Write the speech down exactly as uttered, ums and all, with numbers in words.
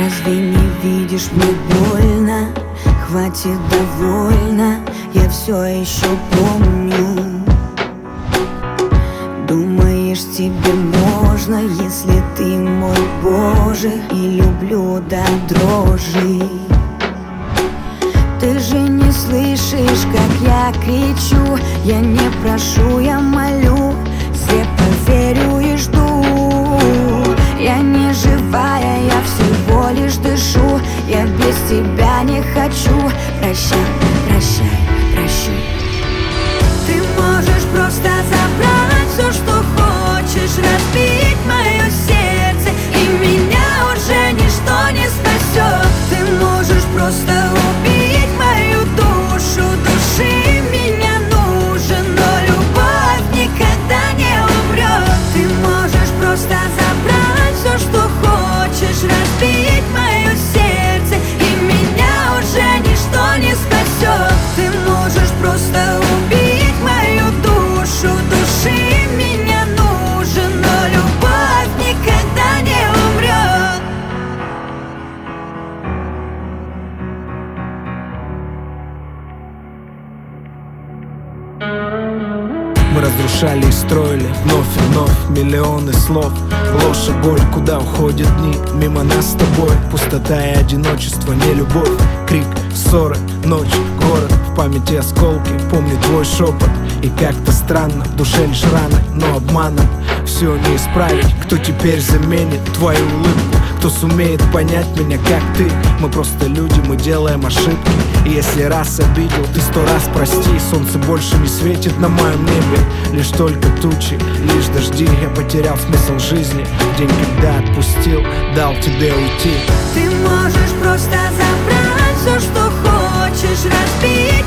Разве не видишь, мне больно? Хватит, довольно, я все еще помню. Думаешь, тебе можно, если ты мой Боже, и люблю до дрожи. Ты же не слышишь, как я кричу. Я не прошу, я молю, слепо верю и жду. Я не живая, я всего лишь дышу. Я без тебя не хочу. Прощай, прощай, прощу. Ты можешь просто забрать все, что хочешь, разбить мое сердце, и меня уже ничто не спасет. Ты можешь просто убить мою душу, души меня нужен, но любовь никогда не умрет. Ты можешь просто забрать все, что хочешь, разбить мое сердце, и меня уже ничто не спасет. Ты можешь просто убить мою душу, души меня нужен, но любовь никогда не умрет. Мы разрушали и строили вновь и вновь миллионы слов. Ложь и боль, куда уходят дни мимо нас с тобой. Пустота и одиночество, не любовь. Крик, ссоры, ночь, город. В памяти осколки, помню твой шепот. И как-то странно, в душе лишь раны, но обманом все не исправить. Кто теперь заменит твою улыбку? Кто сумеет понять меня, как ты? Мы просто люди, мы делаем ошибки. И если раз обидел, ты сто раз прости. Солнце больше не светит на моем небе, лишь только тучи, лишь дожди. Я потерял смысл жизни в день, когда отпустил, дал тебе уйти. Ты можешь просто забрать все, что хочешь, разбить